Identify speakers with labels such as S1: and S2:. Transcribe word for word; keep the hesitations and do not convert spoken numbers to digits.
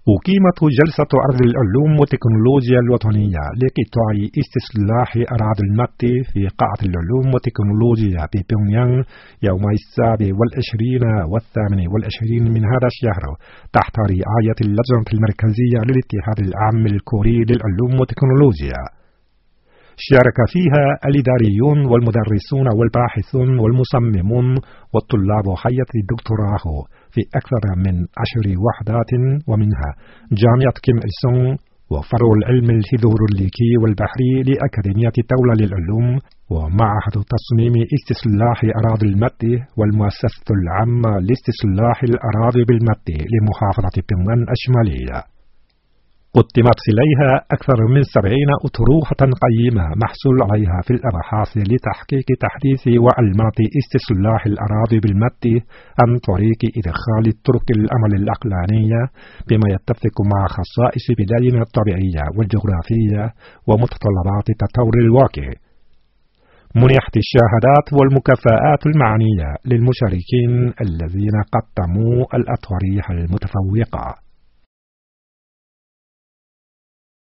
S1: أقيمت جلسة عرض العلوم والتكنولوجيا الوطنية لقطاع استصلاح أراضي المتي في قاعة العلوم والتكنولوجيا ببيونغيانغ يوم السابع والعشرين والثامن والعشرين من هذا الشهر تحت رعاية اللجنة المركزية للاتحاد العام الكوري للعلوم والتكنولوجيا. شارك فيها الإداريون والمدرسون والباحثون والمصممون والطلاب حية الدكتوراه في أكثر من عشر وحدات، ومنها جامعة كيم إل سونغ وفرع العلم الهيدروليكي والبحري لأكاديمية الدولة للعلوم ومعهد تصميم استصلاح أراضي المتي والمؤسسة العامة لاستصلاح الأراضي بالمتي لمحافظة بيونغيانغ الشمالية. قدمت إليها أكثر من سبعين أطروحة قيمة محصول عليها في الأبحاث لتحقيق تحديث وعلامات استصلاح الأراضي بالمتي عن طريق إدخال طرق العمل العقلانية بما يتفق مع خصائص بلادنا الطبيعية والجغرافية ومتطلبات التطور الواقع. منحت الشهادات والمكافآت المعنية للمشاركين الذين قدموا الأطروحة المتفوقة.